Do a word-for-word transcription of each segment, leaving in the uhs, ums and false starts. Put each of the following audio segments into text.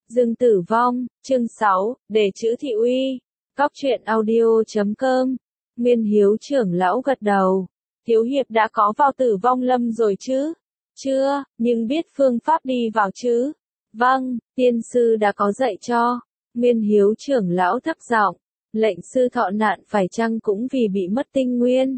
Dương Tử Vong, chương sáu, để chữ thị uy. Cóc truyện audio chấm com. Nguyên Hiếu trưởng lão gật đầu. Thiếu hiệp đã có vào Tử Vong Lâm rồi chứ? Chưa, nhưng biết phương pháp đi vào chứ? Vâng, tiên sư đã có dạy cho. Nguyên Hiếu trưởng lão thấp giọng. Lệnh sư thọ nạn phải chăng cũng vì bị mất tinh nguyên?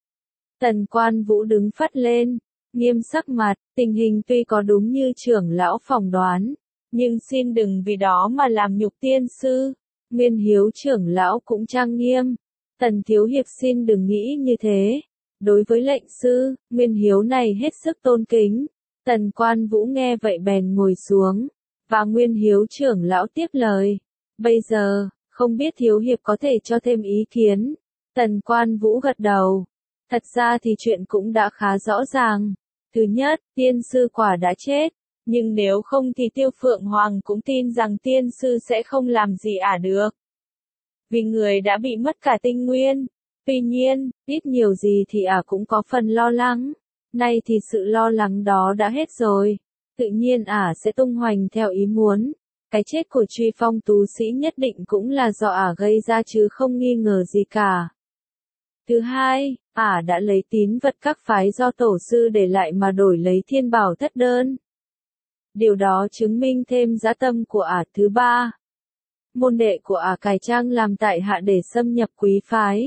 Tần Quan Vũ đứng phắt lên, nghiêm sắc mặt, tình hình tuy có đúng như trưởng lão phỏng đoán, nhưng xin đừng vì đó mà làm nhục tiên sư. Nguyên Hiếu trưởng lão cũng trang nghiêm. Tần thiếu hiệp xin đừng nghĩ như thế. Đối với lệnh sư, Nguyên Hiếu này hết sức tôn kính. Tần Quan Vũ nghe vậy bèn ngồi xuống, và Nguyên Hiếu trưởng lão tiếp lời. Bây giờ, không biết thiếu hiệp có thể cho thêm ý kiến. Tần Quan Vũ gật đầu. Thật ra thì chuyện cũng đã khá rõ ràng. Thứ nhất, tiên sư quả đã chết. Nhưng nếu không thì Tiêu Phượng Hoàng cũng tin rằng tiên sư sẽ không làm gì ả được. Vì người đã bị mất cả tinh nguyên. Tuy nhiên, ít nhiều gì thì ả cũng có phần lo lắng. Nay thì sự lo lắng đó đã hết rồi. Tự nhiên ả sẽ tung hoành theo ý muốn. Cái chết của Truy Phong tú sĩ nhất định cũng là do ả gây ra chứ không nghi ngờ gì cả. Thứ hai, ả đã lấy tín vật các phái do tổ sư để lại mà đổi lấy thiên bảo thất đơn. Điều đó chứng minh thêm dã tâm của ả. Thứ ba, môn đệ của ả cải trang làm tại hạ để xâm nhập quý phái.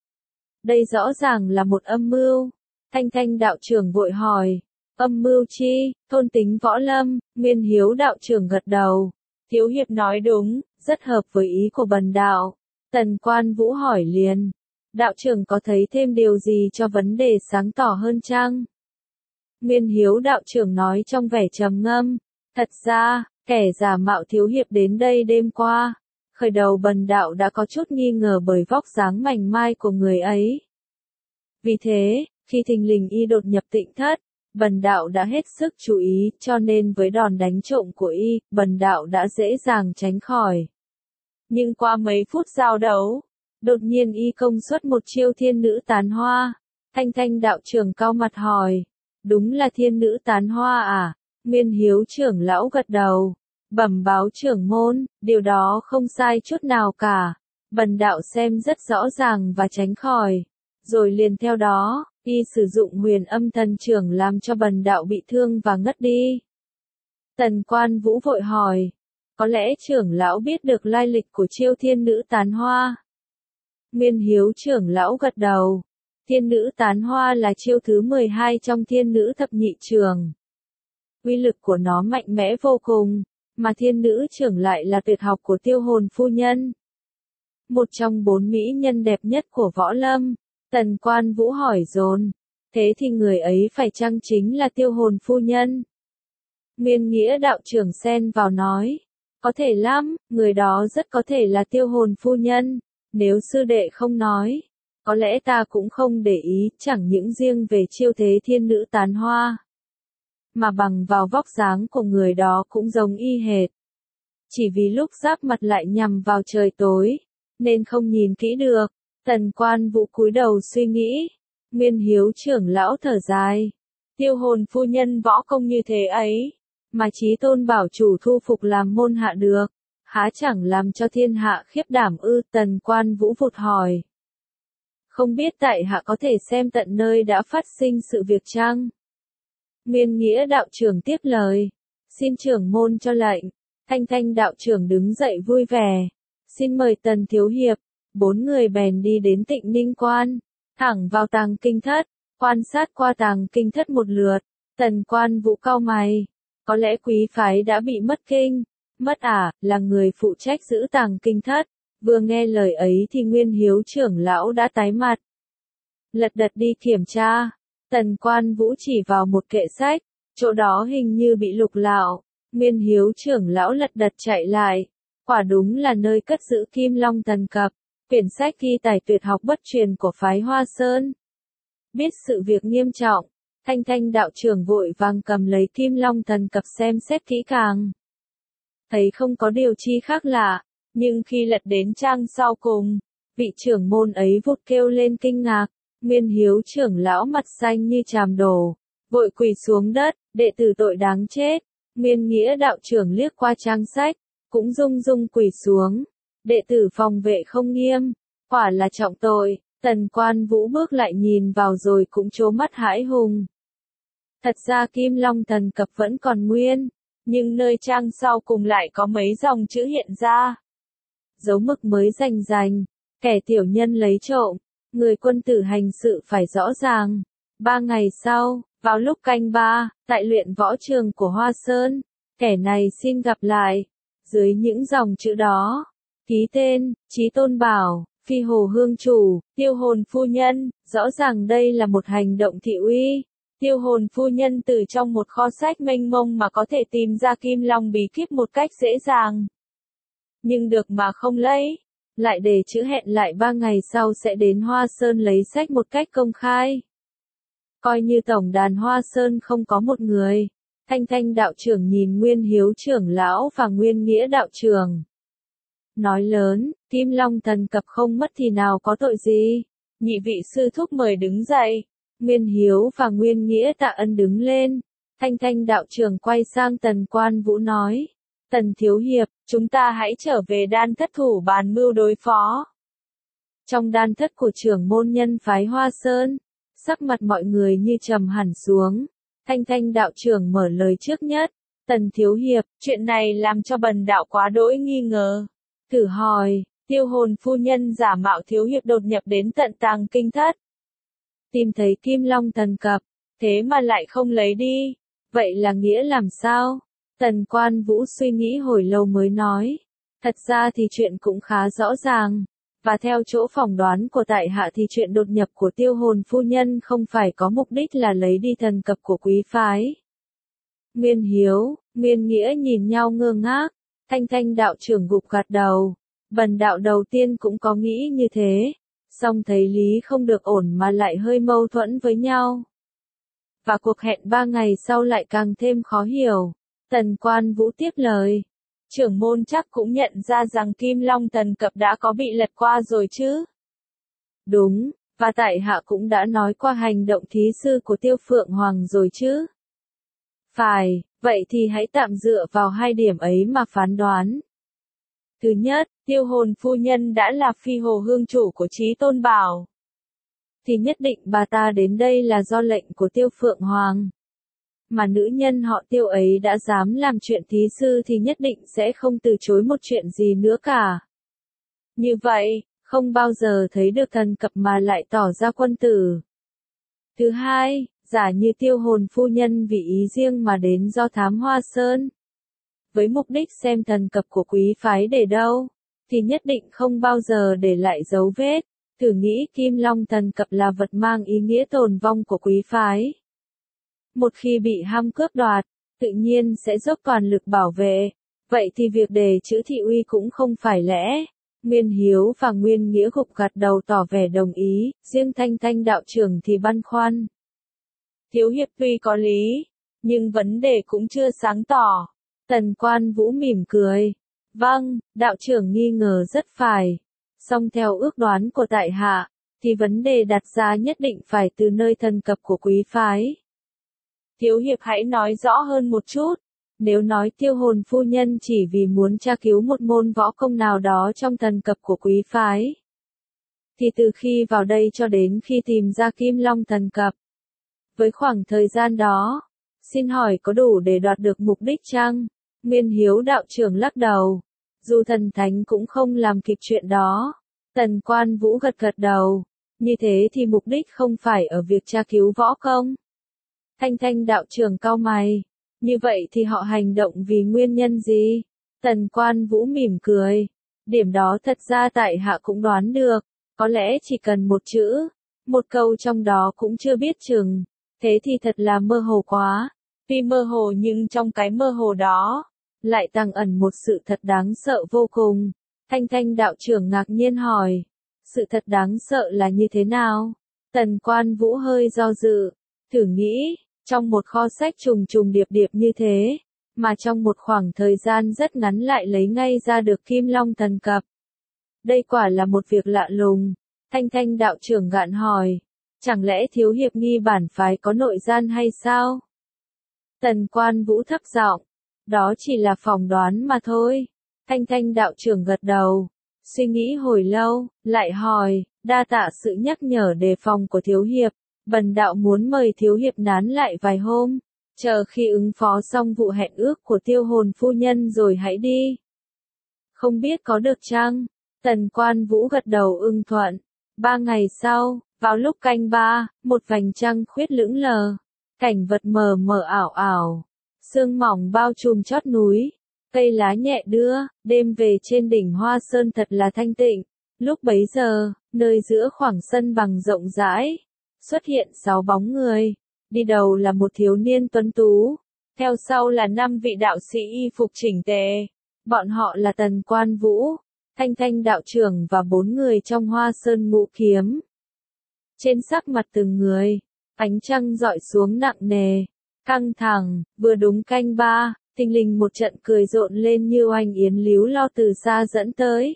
Đây rõ ràng là một âm mưu. Thanh Thanh đạo trưởng vội hỏi, âm mưu chi? Thôn tính võ lâm. Nguyên Hiếu đạo trưởng gật đầu. Thiếu hiệp nói đúng, rất hợp với ý của bần đạo. Tần Quan Vũ hỏi liền, đạo trưởng có thấy thêm điều gì cho vấn đề sáng tỏ hơn chăng? Nguyên Hiếu đạo trưởng nói trong vẻ trầm ngâm, thật ra, kẻ giả mạo thiếu hiệp đến đây đêm qua, khởi đầu bần đạo đã có chút nghi ngờ bởi vóc dáng mảnh mai của người ấy. Vì thế, khi thình lình y đột nhập Tịnh Thất, bần đạo đã hết sức chú ý, cho nên với đòn đánh trộm của y, bần đạo đã dễ dàng tránh khỏi. Nhưng qua mấy phút giao đấu, đột nhiên y công xuất một chiêu thiên nữ tán hoa. Thanh Thanh đạo trưởng cau mặt hỏi, đúng là thiên nữ tán hoa à? Nguyên Hiếu trưởng lão gật đầu, bẩm báo trưởng môn, điều đó không sai chút nào cả. Bần đạo xem rất rõ ràng và tránh khỏi. Rồi liền theo đó, y sử dụng huyền âm thần trưởng làm cho bần đạo bị thương và ngất đi. Tần Quan Vũ vội hỏi, có lẽ trưởng lão biết được lai lịch của chiêu thiên nữ tán hoa? Nguyên Hiếu trưởng lão gật đầu. Thiên nữ tán hoa là chiêu thứ mười hai trong thiên nữ thập nhị trường. Uy lực của nó mạnh mẽ vô cùng, mà thiên nữ trưởng lại là tuyệt học của Tiêu Hồn phu nhân. Một trong bốn mỹ nhân đẹp nhất của võ lâm. Tần Quan Vũ hỏi dồn, thế thì người ấy phải chăng chính là Tiêu Hồn phu nhân? Nguyên Nghĩa đạo trưởng xen vào nói, có thể lắm, người đó rất có thể là Tiêu Hồn phu nhân. Nếu sư đệ không nói, có lẽ ta cũng không để ý, chẳng những riêng về chiêu thế thiên nữ tán hoa, mà bằng vào vóc dáng của người đó cũng giống y hệt. Chỉ vì lúc giáp mặt lại nhằm vào trời tối, nên không nhìn kỹ được. Tần Quan Vũ cúi đầu suy nghĩ. Nguyên Hiếu trưởng lão thở dài. Tiêu Hồn phu nhân võ công như thế ấy, mà Chí Tôn bảo chủ thu phục làm môn hạ được, há chẳng làm cho thiên hạ khiếp đảm ư? Tần Quan Vũ vụt hỏi. Không biết tại hạ có thể xem tận nơi đã phát sinh sự việc chăng? Nguyên Nghĩa đạo trưởng tiếp lời. Xin trưởng môn cho lệnh. Thanh Thanh đạo trưởng đứng dậy vui vẻ. Xin mời Tần thiếu hiệp. Bốn người bèn đi đến Tịnh Ninh Quan, thẳng vào tàng kinh thất, quan sát qua tàng kinh thất một lượt. Tần Quan Vũ cau mày. Có lẽ quý phái đã bị mất kinh. Mất à, là người phụ trách giữ tàng kinh thất. Vừa nghe lời ấy thì Nguyên Hiếu trưởng lão đã tái mặt. Lật đật đi kiểm tra. Tần Quan Vũ chỉ vào một kệ sách, chỗ đó hình như bị lục lạo. Nguyên Hiếu trưởng lão lật đật chạy lại. Quả đúng là nơi cất giữ Kim Long Thần Cập, quyển sách ghi tài tuyệt học bất truyền của phái Hoa Sơn. Biết sự việc nghiêm trọng, Thanh Thanh đạo trưởng vội vàng cầm lấy Kim Long Thần Cập xem xét kỹ càng. Thấy không có điều chi khác lạ, nhưng khi lật đến trang sau cùng, vị trưởng môn ấy vụt kêu lên kinh ngạc. Nguyên Hiếu trưởng lão mặt xanh như chàm đổ, vội quỳ xuống đất, đệ tử tội đáng chết. Nguyên Nghĩa đạo trưởng liếc qua trang sách, cũng rung rung quỳ xuống. Đệ tử phòng vệ không nghiêm, quả là trọng tội. Tần Quan Vũ bước lại nhìn vào rồi cũng trố mắt hãi hùng. Thật ra Kim Long Thần Cập vẫn còn nguyên, nhưng nơi trang sau cùng lại có mấy dòng chữ hiện ra. Dấu mực mới rành rành, kẻ tiểu nhân lấy trộm, người quân tử hành sự phải rõ ràng. Ba ngày sau, vào lúc canh ba, tại luyện võ trường của Hoa Sơn, kẻ này xin gặp lại. Dưới những dòng chữ đó, ký tên, Chí Tôn Bảo, Phi Hồ Hương Chủ, Tiêu Hồn Phu Nhân, rõ ràng đây là một hành động thị uy. Tiêu Hồn Phu Nhân từ trong một kho sách mênh mông mà có thể tìm ra Kim Long bí kíp một cách dễ dàng. Nhưng được mà không lấy, lại để chữ hẹn lại ba ngày sau sẽ đến Hoa Sơn lấy sách một cách công khai. Coi như tổng đàn Hoa Sơn không có một người. Thanh Thanh đạo trưởng nhìn Nguyên Hiếu trưởng lão và Nguyên Nghĩa đạo trưởng. Nói lớn, Kim Long Thần Cập không mất thì nào có tội gì. Nhị vị sư thúc mời đứng dậy. Nguyên Hiếu và Nguyên Nghĩa tạ ân đứng lên. Thanh Thanh đạo trưởng quay sang Tần Quan Vũ nói. Tần Thiếu Hiệp, chúng ta hãy trở về đan thất thủ bàn mưu đối phó. Trong đan thất của trưởng môn nhân phái Hoa Sơn, sắc mặt mọi người như trầm hẳn xuống. Thanh Thanh đạo trưởng mở lời trước nhất. Tần Thiếu Hiệp, chuyện này làm cho bần đạo quá đỗi nghi ngờ. Thử hỏi, Tiêu Hồn Phu Nhân giả mạo Thiếu Hiệp đột nhập đến tận tàng kinh thất. Tìm thấy Kim Long Thần Cập, thế mà lại không lấy đi. Vậy là nghĩa làm sao? Tần Quan Vũ suy nghĩ hồi lâu mới nói. Thật ra thì chuyện cũng khá rõ ràng. Và theo chỗ phỏng đoán của tại hạ thì chuyện đột nhập của Tiêu Hồn Phu Nhân không phải có mục đích là lấy đi thần cập của quý phái. Nguyên Hiếu, Nguyên Nghĩa nhìn nhau ngơ ngác. Thanh Thanh đạo trưởng gục gật đầu. Bần đạo đầu tiên cũng có nghĩ như thế. Song thấy lý không được ổn mà lại hơi mâu thuẫn với nhau. Và cuộc hẹn ba ngày sau lại càng thêm khó hiểu. Tần Quan Vũ tiếp lời. Trưởng môn chắc cũng nhận ra rằng Kim Long Thần Cập đã có bị lật qua rồi chứ. Đúng, và tại hạ cũng đã nói qua hành động thí sư của Tiêu Phượng Hoàng rồi chứ. Phải, vậy thì hãy tạm dựa vào hai điểm ấy mà phán đoán. Thứ nhất, Tiêu Hồn Phu Nhân đã là Phi Hồ Hương Chủ của Chí Tôn Bảo. Thì nhất định bà ta đến đây là do lệnh của Tiêu Phượng Hoàng. Mà nữ nhân họ Tiêu ấy đã dám làm chuyện thí sư thì nhất định sẽ không từ chối một chuyện gì nữa cả. Như vậy, không bao giờ thấy được thần cập mà lại tỏ ra quân tử. Thứ hai, giả như Tiêu Hồn Phu Nhân vì ý riêng mà đến do thám Hoa Sơn. Với mục đích xem thần cập của quý phái để đâu, thì nhất định không bao giờ để lại dấu vết. Thử nghĩ Kim Long Thần Cập là vật mang ý nghĩa tồn vong của quý phái. Một khi bị ham cướp đoạt, tự nhiên sẽ dốc toàn lực bảo vệ. Vậy thì việc đề chữ thị uy cũng không phải lẽ. Nguyên Hiếu và Nguyên Nghĩa gục gật đầu tỏ vẻ đồng ý, riêng Thanh Thanh đạo trưởng thì băn khoăn. Thiếu hiệp tuy có lý, nhưng vấn đề cũng chưa sáng tỏ. Tần Quan Vũ mỉm cười. Vâng, đạo trưởng nghi ngờ rất phải. Song theo ước đoán của tại hạ, thì vấn đề đặt ra nhất định phải từ nơi thần cập của quý phái. Thiếu hiệp hãy nói rõ hơn một chút. Nếu nói Tiêu Hồn Phu Nhân chỉ vì muốn tra cứu một môn võ công nào đó trong thần cập của quý phái, thì từ khi vào đây cho đến khi tìm ra Kim Long thần cập, với khoảng thời gian đó, xin hỏi có đủ để đoạt được mục đích chăng? Nguyên Hiếu đạo trưởng lắc đầu. Dù thần thánh cũng không làm kịp chuyện đó. Tần Quan Vũ gật gật đầu. Như thế thì mục đích không phải ở việc tra cứu võ công. Thanh Thanh đạo trưởng cau mày. Như vậy thì họ hành động vì nguyên nhân gì? Tần Quan Vũ mỉm cười. Điểm đó thật ra tại hạ cũng đoán được. Có lẽ chỉ cần một chữ, một câu trong đó cũng chưa biết chừng. Thế thì thật là mơ hồ quá. Tuy mơ hồ nhưng trong cái mơ hồ đó, lại tàng ẩn một sự thật đáng sợ vô cùng. Thanh Thanh đạo trưởng ngạc nhiên hỏi. Sự thật đáng sợ là như thế nào? Tần Quan Vũ hơi do dự. Thử nghĩ, trong một kho sách trùng trùng điệp điệp như thế, mà trong một khoảng thời gian rất ngắn lại lấy ngay ra được Kim Long thần cập. Đây quả là một việc lạ lùng. Thanh Thanh đạo trưởng gạn hỏi. Chẳng lẽ thiếu hiệp nghi bản phái có nội gian hay sao? Tần Quan Vũ thấp giọng. Đó chỉ là phỏng đoán mà thôi. Thanh Thanh đạo trưởng gật đầu, suy nghĩ hồi lâu, lại hỏi, đa tạ sự nhắc nhở đề phòng của thiếu hiệp, bần đạo muốn mời thiếu hiệp nán lại vài hôm, chờ khi ứng phó xong vụ hẹn ước của tiêu hồn phu nhân rồi hãy đi. Không biết có được chăng? Tần Quan Vũ gật đầu ưng thuận. Ba ngày sau, vào lúc canh ba, một vành trăng khuyết lững lờ, cảnh vật mờ mờ ảo ảo, sương mỏng bao trùm chót núi, cây lá nhẹ đưa, đêm về trên đỉnh Hoa Sơn thật là thanh tịnh. Lúc bấy giờ, nơi giữa khoảng sân bằng rộng rãi, xuất hiện sáu bóng người, đi đầu là một thiếu niên tuấn tú, theo sau là năm vị đạo sĩ y phục chỉnh tề. Bọn họ là Tần Quan Vũ, Thanh Thanh đạo trưởng và bốn người trong Hoa Sơn Ngũ Kiếm. Trên sắc mặt từng người, ánh trăng rọi xuống nặng nề, căng thẳng, vừa đúng canh ba, thình lình một trận cười rộn lên như oanh yến líu lo từ xa dẫn tới.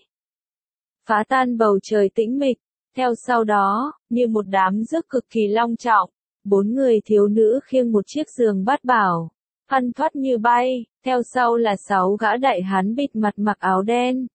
Phá tan bầu trời tĩnh mịch, theo sau đó, như một đám rước cực kỳ long trọng, bốn người thiếu nữ khiêng một chiếc giường bát bảo, phăn thoắt như bay, theo sau là sáu gã đại hán bịt mặt mặc áo đen.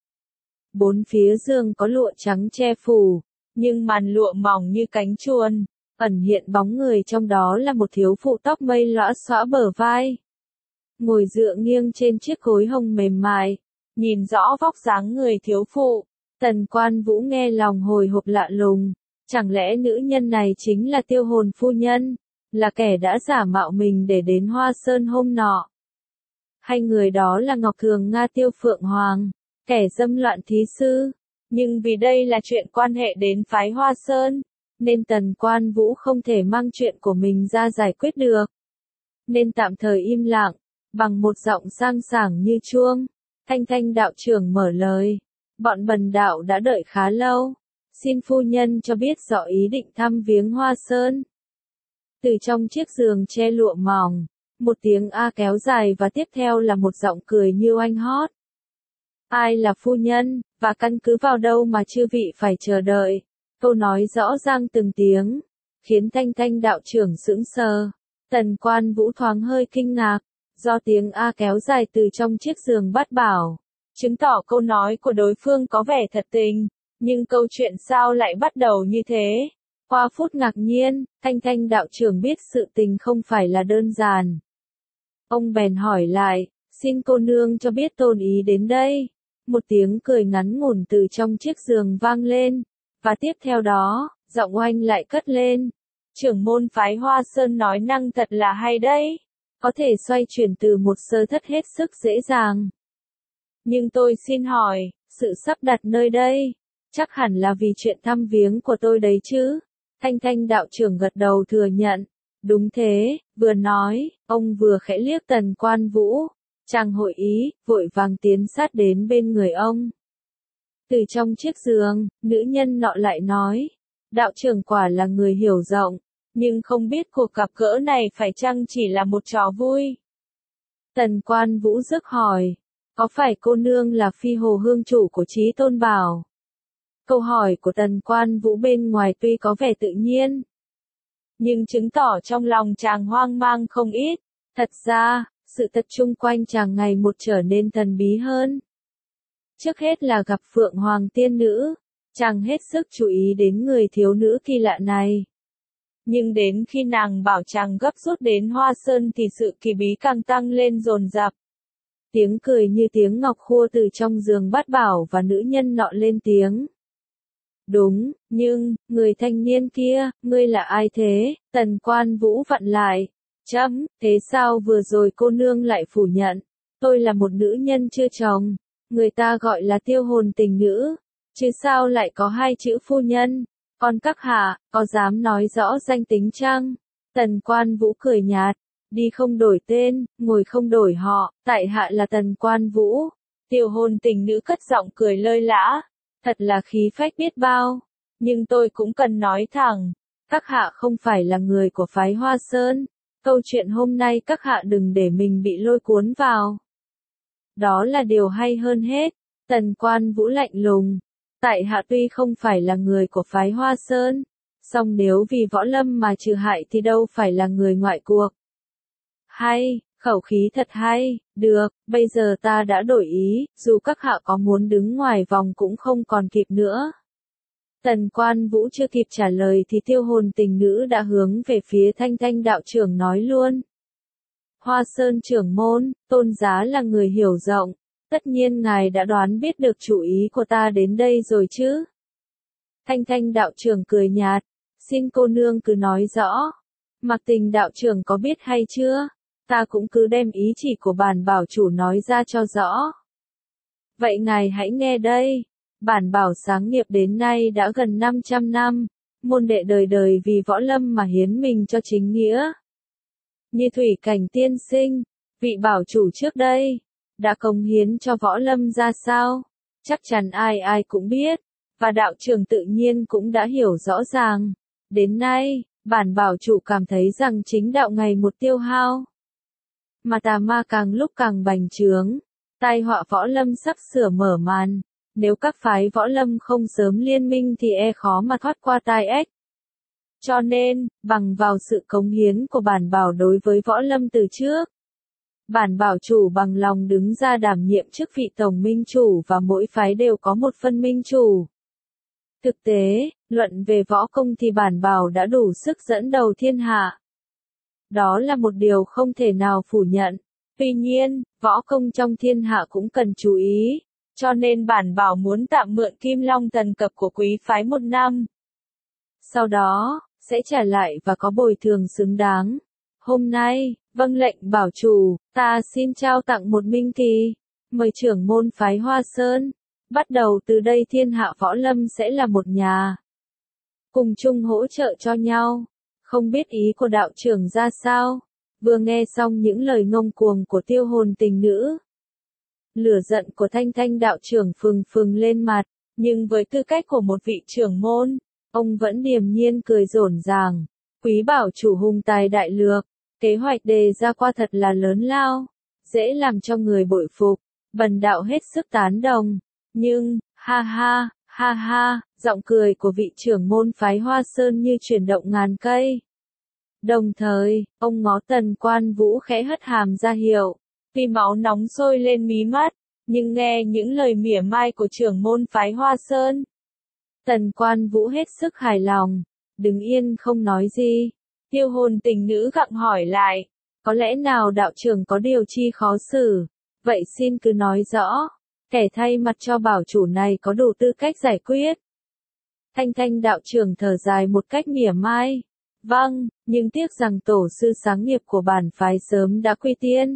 Bốn phía giường có lụa trắng che phủ, nhưng màn lụa mỏng như cánh chuồn, ẩn hiện bóng người trong đó là một thiếu phụ tóc mây lõa xõa bờ vai. Ngồi dựa nghiêng trên chiếc gối hồng mềm mại, nhìn rõ vóc dáng người thiếu phụ, Tần Quan Vũ nghe lòng hồi hộp lạ lùng, chẳng lẽ nữ nhân này chính là tiêu hồn phu nhân, là kẻ đã giả mạo mình để đến Hoa Sơn hôm nọ? Hay người đó là Ngọc Thường Nga Tiêu Phượng Hoàng, kẻ dâm loạn thí sư? Nhưng vì đây là chuyện quan hệ đến phái Hoa Sơn, nên Tần Quan Vũ không thể mang chuyện của mình ra giải quyết được. Nên tạm thời im lặng, bằng một giọng sang sảng như chuông, Thanh Thanh đạo trưởng mở lời. Bọn bần đạo đã đợi khá lâu, xin phu nhân cho biết rõ ý định thăm viếng Hoa Sơn. Từ trong chiếc giường che lụa mỏng, một tiếng a kéo dài và tiếp theo là một giọng cười như oanh hót. Ai là phu nhân, và căn cứ vào đâu mà chư vị phải chờ đợi? Câu nói rõ ràng từng tiếng, khiến Thanh Thanh đạo trưởng sững sờ. Tần Quan Vũ thoáng hơi kinh ngạc, do tiếng a kéo dài từ trong chiếc giường bát bảo, chứng tỏ câu nói của đối phương có vẻ thật tình, nhưng câu chuyện sao lại bắt đầu như thế? Qua phút ngạc nhiên, Thanh Thanh đạo trưởng biết sự tình không phải là đơn giản. Ông bèn hỏi lại, xin cô nương cho biết tôn ý đến đây. Một tiếng cười ngắn ngủn từ trong chiếc giường vang lên, và tiếp theo đó, giọng oanh lại cất lên. Trưởng môn phái Hoa Sơn nói năng thật là hay đấy, có thể xoay chuyển từ một sơ thất hết sức dễ dàng. Nhưng tôi xin hỏi, sự sắp đặt nơi đây, chắc hẳn là vì chuyện thăm viếng của tôi đấy chứ? Thanh Thanh đạo trưởng gật đầu thừa nhận. Đúng thế, vừa nói, ông vừa khẽ liếc Tần Quan Vũ. Chàng hội ý, vội vàng tiến sát đến bên người ông. Từ trong chiếc giường, nữ nhân nọ lại nói. Đạo trưởng quả là người hiểu rộng, nhưng không biết cuộc gặp gỡ này phải chăng chỉ là một trò vui? Tần Quan Vũ rước hỏi. Có phải cô nương là phi hồ hương chủ của Chí Tôn Bảo? Câu hỏi của Tần Quan Vũ bên ngoài tuy có vẻ tự nhiên, nhưng chứng tỏ trong lòng chàng hoang mang không ít. Thật ra, sự tập trung quanh chàng ngày một trở nên thần bí hơn. Trước hết là gặp Phượng Hoàng tiên nữ, chàng hết sức chú ý đến người thiếu nữ kỳ lạ này. Nhưng đến khi nàng bảo chàng gấp rút đến Hoa Sơn thì sự kỳ bí càng tăng lên dồn dập. Tiếng cười như tiếng ngọc khua từ trong giường bát bảo và nữ nhân nọ lên tiếng. Đúng, nhưng, người thanh niên kia, ngươi là ai thế? Tần Quan Vũ vặn lại. Chấm, thế sao vừa rồi cô nương lại phủ nhận? Tôi là một nữ nhân chưa chồng, người ta gọi là tiêu hồn tình nữ, chứ sao lại có hai chữ phu nhân? Còn các hạ, có dám nói rõ danh tính chăng? Tần Quan Vũ cười nhạt. Đi không đổi tên, ngồi không đổi họ, tại hạ là Tần Quan Vũ. Tiêu hồn tình nữ cất giọng cười lơi lã, thật là khí phách biết bao. Nhưng tôi cũng cần nói thẳng, các hạ không phải là người của phái Hoa Sơn. Câu chuyện hôm nay các hạ đừng để mình bị lôi cuốn vào. Đó là điều hay hơn hết. Tần Quan Vũ lạnh lùng. Tại hạ tuy không phải là người của phái Hoa Sơn, song nếu vì võ lâm mà trừ hại thì đâu phải là người ngoại cuộc. Hay, Khẩu khí thật hay, được, bây giờ ta đã đổi ý, dù các hạ có muốn đứng ngoài vòng cũng không còn kịp nữa. Tần Quan Vũ chưa kịp trả lời thì tiêu hồn tình nữ đã hướng về phía Thanh Thanh đạo trưởng nói luôn. Hoa Sơn trưởng môn, Tôn giá là người hiểu rộng, tất nhiên ngài đã đoán biết được chủ ý của ta đến đây rồi chứ. Thanh Thanh đạo trưởng cười nhạt, xin cô nương cứ nói rõ. Mặc Tình đạo trưởng có biết hay chưa? Ta cũng cứ đem ý chỉ của bản bảo chủ nói ra cho rõ. Vậy ngài hãy nghe đây. Bản bảo sáng nghiệp đến nay đã gần năm trăm năm, môn đệ đời đời vì võ lâm mà hiến mình cho chính nghĩa. Như Thủy Cảnh tiên sinh, vị bảo chủ trước đây, đã cống hiến cho võ lâm ra sao? Chắc chắn ai ai cũng biết, và đạo trưởng tự nhiên cũng đã hiểu rõ ràng. Đến nay, bản bảo chủ cảm thấy rằng chính đạo ngày một tiêu hao, mà tà ma càng lúc càng bành trướng, tai họa võ lâm sắp sửa mở màn. Nếu các phái võ lâm không sớm liên minh thì e khó mà thoát qua tai ách. Cho nên, bằng vào sự cống hiến của bản bảo đối với võ lâm từ trước, bản bảo chủ bằng lòng đứng ra đảm nhiệm chức vị tổng minh chủ và mỗi phái đều có một phân minh chủ. Thực tế, luận về võ công thì bản bảo đã đủ sức dẫn đầu thiên hạ. Đó là một điều không thể nào phủ nhận. Tuy nhiên, võ công trong thiên hạ cũng cần chú ý. Cho nên bản bảo muốn tạm mượn Kim Long Thần Cập của quý phái một năm. Sau đó, sẽ trả lại và có bồi thường xứng đáng. Hôm nay, vâng lệnh bảo chủ, ta xin trao tặng một minh kỳ. Mời trưởng môn phái Hoa Sơn. Bắt đầu từ đây thiên hạ võ lâm sẽ là một nhà. Cùng chung hỗ trợ cho nhau. Không biết ý của đạo trưởng ra sao? Vừa nghe xong những lời ngông cuồng của tiêu hồn tình nữ. Lửa giận của Thanh Thanh đạo trưởng phừng phừng lên mặt, nhưng với tư cách của một vị trưởng môn, ông vẫn điềm nhiên cười rổn ràng. Quý bảo chủ hùng tài đại lược, kế hoạch đề ra qua thật là lớn lao, dễ làm cho người bội phục, bần đạo hết sức tán đồng. Nhưng, ha ha, ha ha, giọng cười của vị trưởng môn phái Hoa Sơn như chuyển động ngàn cây. Đồng thời, ông ngó Tần Quan Vũ khẽ hất hàm ra hiệu. Vì máu nóng sôi lên mí mắt, nhưng nghe những lời mỉa mai của trưởng môn phái Hoa Sơn. Tần Quan Vũ hết sức hài lòng, đứng yên không nói gì. Tiêu hồn tình nữ gặng hỏi lại, có lẽ nào đạo trưởng có điều chi khó xử, vậy xin cứ nói rõ, kẻ thay mặt cho bảo chủ này có đủ tư cách giải quyết. Thanh Thanh đạo trưởng thở dài một cách mỉa mai, vâng, nhưng tiếc rằng tổ sư sáng nghiệp của bản phái sớm đã quy tiên.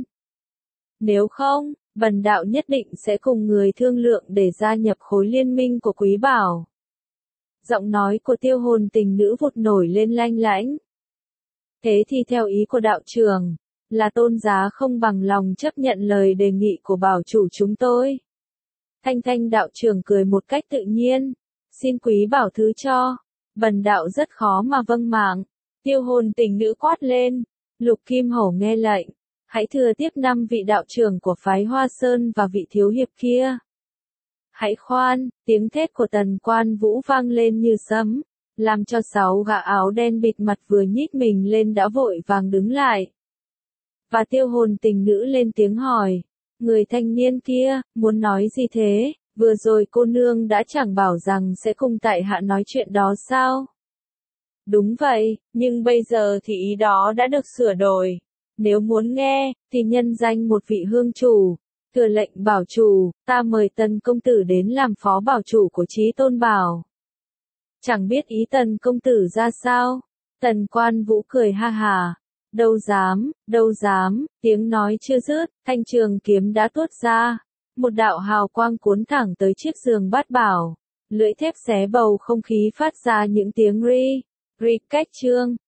Nếu không, bần đạo nhất định sẽ cùng người thương lượng để gia nhập khối liên minh của quý bảo. Giọng nói của tiêu hồn tình nữ vụt nổi lên lanh lãnh. Thế thì theo ý của đạo trưởng, là tôn giá không bằng lòng chấp nhận lời đề nghị của bảo chủ chúng tôi. Thanh Thanh đạo trưởng cười một cách tự nhiên, xin quý bảo thứ cho, bần đạo rất khó mà vâng mạng. Tiêu hồn tình nữ quát lên, Lục Kim Hổ nghe lệnh. Hãy thừa tiếp năm vị đạo trưởng của phái Hoa Sơn và vị thiếu hiệp kia. Hãy khoan, tiếng thét của Tần Quan Vũ vang lên như sấm, làm cho sáu gã áo đen bịt mặt vừa nhích mình lên đã vội vàng đứng lại. Và tiêu hồn tình nữ lên tiếng hỏi, người thanh niên kia, muốn nói gì thế, vừa rồi cô nương đã chẳng bảo rằng sẽ cùng tại hạ nói chuyện đó sao? Đúng vậy, nhưng bây giờ thì ý đó đã được sửa đổi. Nếu muốn nghe, thì nhân danh một vị hương chủ, thừa lệnh bảo chủ, ta mời Tần công tử đến làm phó bảo chủ của Chí Tôn Bảo. Chẳng biết ý Tần công tử ra sao? Tần Quan Vũ cười ha hà. Đâu dám, đâu dám, tiếng nói chưa dứt, thanh trường kiếm đã tuốt ra. Một đạo hào quang cuốn thẳng tới chiếc giường bát bảo. Lưỡi thép xé bầu không khí phát ra những tiếng ri, ri cách chương.